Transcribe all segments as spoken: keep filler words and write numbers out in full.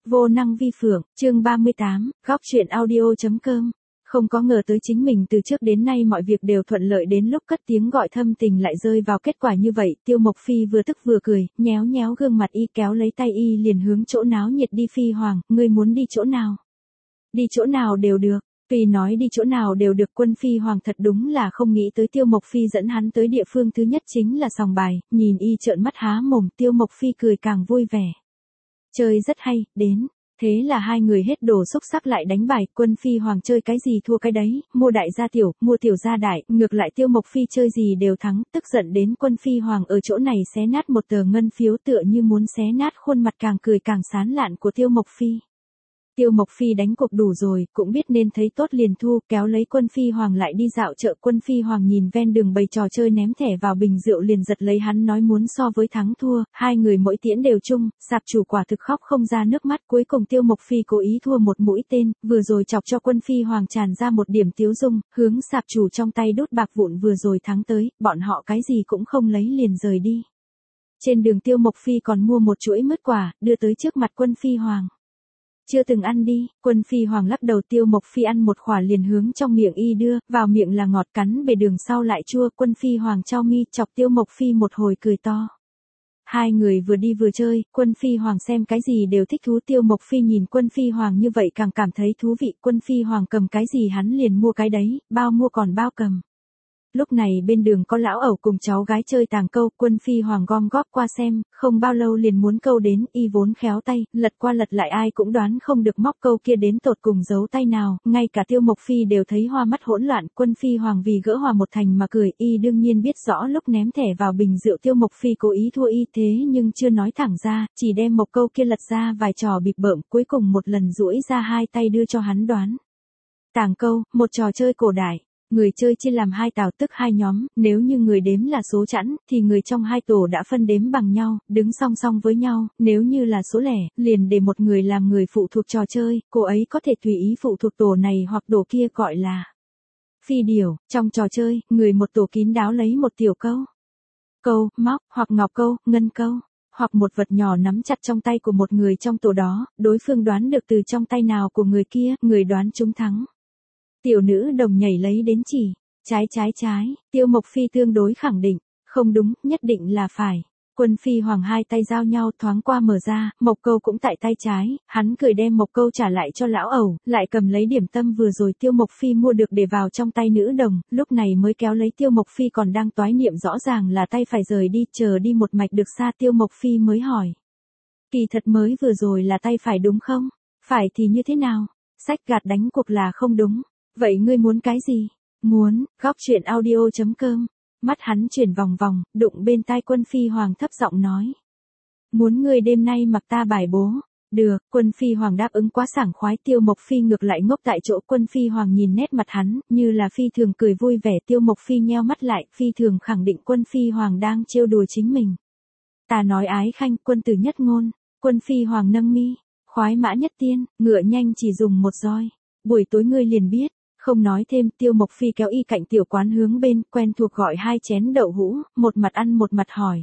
Vô năng vi phượng, chương ba mươi tám, góc truyện audio.com. Không có ngờ tới chính mình từ trước đến nay mọi việc đều thuận lợi đến lúc cất tiếng gọi thâm tình lại rơi vào kết quả như vậy. Tiêu Mộc Phi vừa tức vừa cười, nhéo nhéo gương mặt y, kéo lấy tay y liền hướng chỗ náo nhiệt đi. Phi Hoàng, ngươi muốn đi chỗ nào? Đi chỗ nào đều được. Tuy nói đi chỗ nào đều được, Quân Phi Hoàng thật đúng là không nghĩ tới Tiêu Mộc Phi dẫn hắn tới địa phương thứ nhất chính là sòng bài. Nhìn y trợn mắt há mồm, Tiêu Mộc Phi cười càng vui vẻ. Chơi rất hay, đến. Thế là hai người hết đồ xúc sắc lại đánh bài. Quân Phi Hoàng chơi cái gì thua cái đấy, mua đại gia tiểu, mua tiểu gia đại. Ngược lại Tiêu Mộc Phi chơi gì đều thắng, tức giận đến Quân Phi Hoàng ở chỗ này xé nát một tờ ngân phiếu, tựa như muốn xé nát khuôn mặt càng cười càng sán lạn của Tiêu Mộc Phi. Tiêu Mộc Phi đánh cuộc đủ rồi, cũng biết nên thấy tốt liền thu, kéo lấy Quân Phi Hoàng lại đi dạo chợ. Quân Phi Hoàng nhìn ven đường bày trò chơi ném thẻ vào bình rượu liền giật lấy hắn nói muốn so với thắng thua, hai người mỗi tiễn đều chung, sạp chủ quả thực khóc không ra nước mắt. Cuối cùng Tiêu Mộc Phi cố ý thua một mũi tên, vừa rồi chọc cho Quân Phi Hoàng tràn ra một điểm tiếu dung, hướng sạp chủ trong tay đút bạc vụn vừa rồi thắng tới, bọn họ cái gì cũng không lấy liền rời đi. Trên đường Tiêu Mộc Phi còn mua một chuỗi mứt quả, đưa tới trước mặt Quân Phi Hoàng. Chưa từng ăn đi. Quân Phi Hoàng lắc đầu. Tiêu Mộc Phi ăn một khỏa liền hướng trong miệng y đưa, vào miệng là ngọt, cắn bề đường sau lại chua. Quân Phi Hoàng chau mi, chọc Tiêu Mộc Phi một hồi cười to. Hai người vừa đi vừa chơi, Quân Phi Hoàng xem cái gì đều thích thú. Tiêu Mộc Phi nhìn Quân Phi Hoàng như vậy càng cảm thấy thú vị. Quân Phi Hoàng cầm cái gì hắn liền mua cái đấy, bao mua còn bao cầm. Lúc này bên đường có lão ẩu cùng cháu gái chơi tàng câu. Quân Phi Hoàng gom góp qua xem, không bao lâu liền muốn câu đến, y vốn khéo tay, lật qua lật lại ai cũng đoán không được móc câu kia đến tột cùng giấu tay nào, ngay cả Tiêu Mộc Phi đều thấy hoa mắt hỗn loạn. Quân Phi Hoàng vì gỡ hòa một thành mà cười, y đương nhiên biết rõ lúc ném thẻ vào bình rượu Tiêu Mộc Phi cố ý thua y, thế nhưng chưa nói thẳng ra, chỉ đem một câu kia lật ra vài trò bịp bợm, cuối cùng một lần duỗi ra hai tay đưa cho hắn đoán. Tàng câu, một trò chơi cổ đại. Người chơi chia làm hai tào tức hai nhóm, nếu như người đếm là số chẵn, thì người trong hai tổ đã phân đếm bằng nhau, đứng song song với nhau, nếu như là số lẻ, liền để một người làm người phụ thuộc trò chơi, cô ấy có thể tùy ý phụ thuộc tổ này hoặc tổ kia, gọi là phi điều. Trong trò chơi, người một tổ kín đáo lấy một tiểu câu, câu, móc, hoặc ngọc câu, ngân câu, hoặc một vật nhỏ nắm chặt trong tay của một người trong tổ đó, đối phương đoán được từ trong tay nào của người kia, người đoán trúng thắng. Tiểu nữ đồng nhảy lấy đến chỉ, trái trái trái, Tiêu Mộc Phi tương đối khẳng định, không đúng, nhất định là phải. Quân Phi Hoàng hai tay giao nhau thoáng qua mở ra, mộc câu cũng tại tay trái, hắn cười đem mộc câu trả lại cho lão ẩu, lại cầm lấy điểm tâm vừa rồi Tiêu Mộc Phi mua được để vào trong tay nữ đồng, lúc này mới kéo lấy. Tiêu Mộc Phi còn đang toái niệm rõ ràng là tay phải rời đi, chờ đi một mạch được xa Tiêu Mộc Phi mới hỏi. Kỳ thật mới vừa rồi là tay phải đúng không? Phải thì như thế nào? Sách gạt đánh cuộc là không đúng. Vậy ngươi muốn cái gì? Muốn, góc truyện audio.com. Mắt hắn chuyển vòng vòng, đụng bên tai Quân Phi Hoàng thấp giọng nói. Muốn ngươi đêm nay mặc ta bài bố. Được, Quân Phi Hoàng đáp ứng quá sảng khoái. Tiêu Mộc Phi ngược lại ngốc tại chỗ. Quân Phi Hoàng nhìn nét mặt hắn, như là phi thường cười vui vẻ. Tiêu Mộc Phi nheo mắt lại, phi thường khẳng định Quân Phi Hoàng đang trêu đùa chính mình. Ta nói ái khanh, quân tử nhất ngôn. Quân Phi Hoàng nâng mi, khoái mã nhất tiên, ngựa nhanh chỉ dùng một roi. Buổi tối ngươi liền biết. Không nói thêm, Tiêu Mộc Phi kéo y cạnh tiểu quán hướng bên, quen thuộc gọi hai chén đậu hũ, một mặt ăn một mặt hỏi.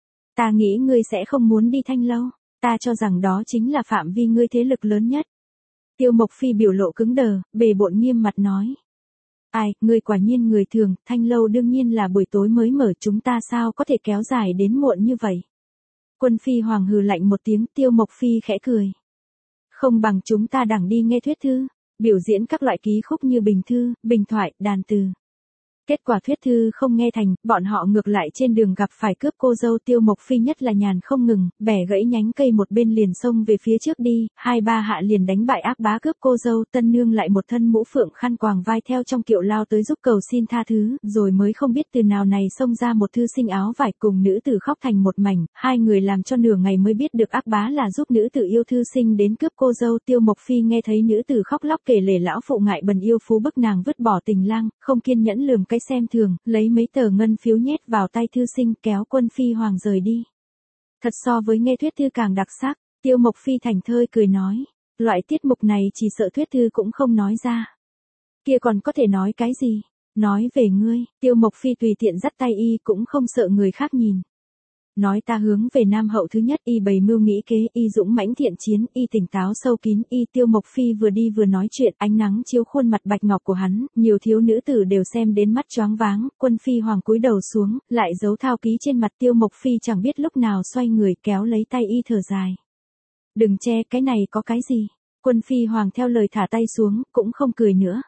Ta nghĩ ngươi sẽ không muốn đi Thanh Lâu, ta cho rằng đó chính là phạm vi ngươi thế lực lớn nhất. Tiêu Mộc Phi biểu lộ cứng đờ, bề bộn nghiêm mặt nói. Ai, ngươi quả nhiên người thường, Thanh Lâu đương nhiên là buổi tối mới mở, chúng ta sao có thể kéo dài đến muộn như vậy. Quân Phi Hoàng hừ lạnh một tiếng. Tiêu Mộc Phi khẽ cười. Không bằng chúng ta đẳng đi nghe thuyết thư. Biểu diễn các loại ký khúc như bình thư, bình thoại, đàn từ. Kết quả thuyết thư không nghe thành, bọn họ ngược lại trên đường gặp phải cướp cô dâu. Tiêu Mộc Phi nhất là nhàn không ngừng, bẻ gãy nhánh cây một bên liền xông về phía trước đi, hai ba hạ liền đánh bại ác bá cướp cô dâu. Tân nương lại một thân mũ phượng khăn quàng vai theo trong kiệu lao tới giúp cầu xin tha thứ, rồi mới không biết từ nào này xông ra một thư sinh áo vải cùng nữ tử khóc thành một mảnh, hai người làm cho nửa ngày mới biết được ác bá là giúp nữ tử yêu thư sinh đến cướp cô dâu. Tiêu Mộc Phi nghe thấy nữ tử khóc lóc kể lể lão phụ ngại bần yêu phú bức nàng vứt bỏ tình lang, không kiên nhẫn lườm cái xem thường, lấy mấy tờ ngân phiếu nhét vào tay thư sinh, kéo Quân Phi Hoàng rời đi. Thật so với nghe thuyết thư càng đặc sắc. Tiêu Mộc Phi thành thơi cười nói, loại tiết mục này chỉ sợ thuyết thư cũng không nói ra. Kia còn có thể nói cái gì? Nói về ngươi. Tiêu Mộc Phi tùy tiện dắt tay y, cũng không sợ người khác nhìn. Nói ta hướng về Nam Hậu thứ nhất, y bày mưu nghĩ kế, y dũng mãnh thiện chiến, y tỉnh táo sâu kín, y. Tiêu Mộc Phi vừa đi vừa nói chuyện, ánh nắng chiếu khuôn mặt bạch ngọc của hắn, nhiều thiếu nữ tử đều xem đến mắt choáng váng. Quân Phi Hoàng cúi đầu xuống, lại giấu thao ký trên mặt. Tiêu Mộc Phi chẳng biết lúc nào xoay người kéo lấy tay y thở dài. Đừng che, cái này có cái gì? Quân Phi Hoàng theo lời thả tay xuống, cũng không cười nữa.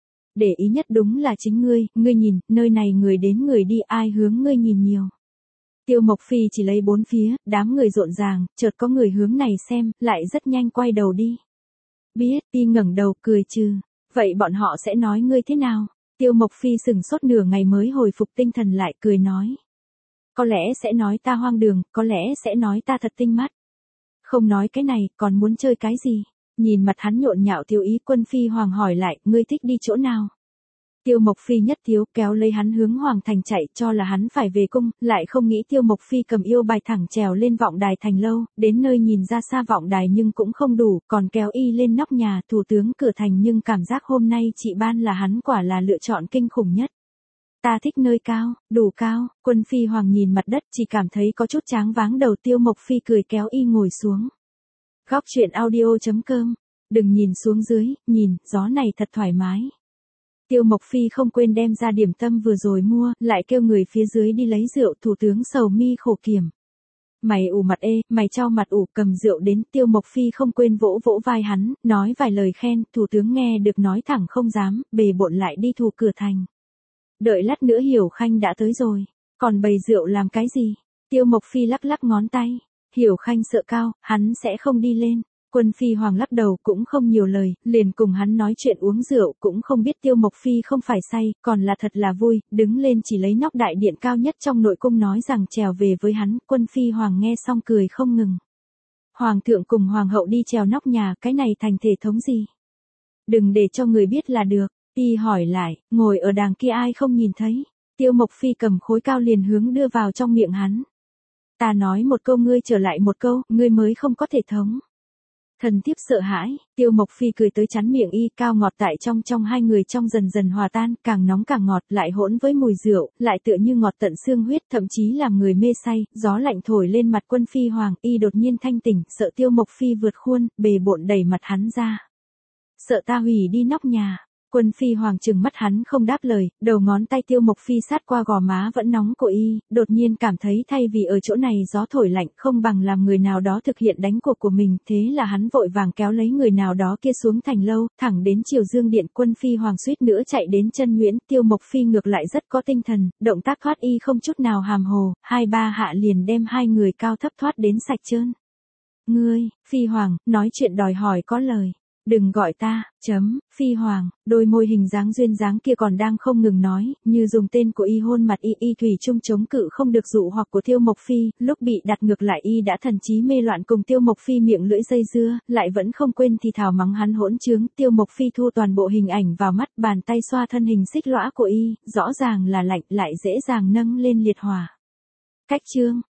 Để ý nhất đúng là chính ngươi, ngươi nhìn, nơi này người đến người đi, ai hướng ngươi nhìn nhiều. Tiêu Mộc Phi chỉ lấy bốn phía, đám người rộn ràng, chợt có người hướng này xem, lại rất nhanh quay đầu đi. Biết, y ngẩng đầu cười trừ. Vậy bọn họ sẽ nói ngươi thế nào? Tiêu Mộc Phi sừng sốt nửa ngày mới hồi phục tinh thần lại, cười nói. Có lẽ sẽ nói ta hoang đường, có lẽ sẽ nói ta thật tinh mắt. Không nói cái này, còn muốn chơi cái gì? Nhìn mặt hắn nhộn nhạo tiêu ý. Quân Phi Hoàng hỏi lại, ngươi thích đi chỗ nào? Tiêu Mộc Phi nhất thiếu kéo lấy hắn hướng Hoàng thành chạy, cho là hắn phải về cung, lại không nghĩ Tiêu Mộc Phi cầm yêu bài thẳng trèo lên vọng đài thành lâu, đến nơi nhìn ra xa vọng đài nhưng cũng không đủ, còn kéo y lên nóc nhà thủ tướng cửa thành, nhưng cảm giác hôm nay chị ban là hắn quả là lựa chọn kinh khủng nhất. Ta thích nơi cao, đủ cao. Quân Phi Hoàng nhìn mặt đất chỉ cảm thấy có chút tráng váng đầu. Tiêu Mộc Phi cười kéo y ngồi xuống. Góc truyện audio chấm com. Đừng nhìn xuống dưới, nhìn, gió này thật thoải mái. Tiêu Mộc Phi không quên đem ra điểm tâm vừa rồi mua, lại kêu người phía dưới đi lấy rượu. Thủ tướng sầu mi khổ kiểm. Mày ủ mặt ê, mày trao mặt ủ, cầm rượu đến. Tiêu Mộc Phi không quên vỗ vỗ vai hắn, nói vài lời khen. Thủ tướng nghe được nói thẳng không dám, bề bộn lại đi thủ cửa thành. Đợi lát nữa Hiểu Khanh đã tới rồi, còn bày rượu làm cái gì? Tiêu Mộc Phi lắc lắc ngón tay. Hiểu Khanh sợ cao, hắn sẽ không đi lên. Quân Phi Hoàng lắc đầu cũng không nhiều lời, liền cùng hắn nói chuyện uống rượu, cũng không biết Tiêu Mộc Phi không phải say, còn là thật là vui, đứng lên chỉ lấy nóc đại điện cao nhất trong nội cung nói rằng trèo về với hắn. Quân Phi Hoàng nghe xong cười không ngừng. Hoàng thượng cùng Hoàng hậu đi trèo nóc nhà, cái này thành thể thống gì? Đừng để cho người biết là được. Y hỏi lại, ngồi ở đàng kia ai không nhìn thấy? Tiêu Mộc Phi cầm khối cao liền hướng đưa vào trong miệng hắn. Ta nói một câu ngươi trở lại một câu, ngươi mới không có thể thống. Thần thiếp sợ hãi. Tiêu Mộc Phi cười tới chắn miệng y. Cao ngọt tại trong trong hai người trong dần dần hòa tan, càng nóng càng ngọt, lại hỗn với mùi rượu, lại tựa như ngọt tận xương huyết, thậm chí làm người mê say. Gió lạnh thổi lên mặt Quân Phi Hoàng, y đột nhiên thanh tỉnh, sợ Tiêu Mộc Phi vượt khuôn, bề bộn đẩy mặt hắn ra. Sợ ta hủy đi nóc nhà. Quân Phi Hoàng trừng mắt hắn không đáp lời, đầu ngón tay Tiêu Mộc Phi sát qua gò má vẫn nóng của y, đột nhiên cảm thấy thay vì ở chỗ này gió thổi lạnh không bằng làm người nào đó thực hiện đánh cuộc của mình, thế là hắn vội vàng kéo lấy người nào đó kia xuống thành lâu, thẳng đến Triều Dương Điện. Quân Phi Hoàng suýt nữa chạy đến chân nhuyễn. Tiêu Mộc Phi ngược lại rất có tinh thần, động tác thoát y không chút nào hàm hồ, hai ba hạ liền đem hai người cao thấp thoát đến sạch trơn. Ngươi, Phi Hoàng, nói chuyện đòi hỏi có lời. Đừng gọi ta, chấm, Phi Hoàng. Đôi môi hình dáng duyên dáng kia còn đang không ngừng nói, như dùng tên của y hôn mặt y. Y thủy chung chống cự không được dụ hoặc của Tiêu Mộc Phi, lúc bị đặt ngược lại y đã thần trí mê loạn cùng Tiêu Mộc Phi miệng lưỡi dây dưa, lại vẫn không quên thì thào mắng hắn hỗn trướng. Tiêu Mộc Phi thu toàn bộ hình ảnh vào mắt, bàn tay xoa thân hình xích lõa của y, rõ ràng là lạnh lại dễ dàng nâng lên liệt hỏa. Cách chương.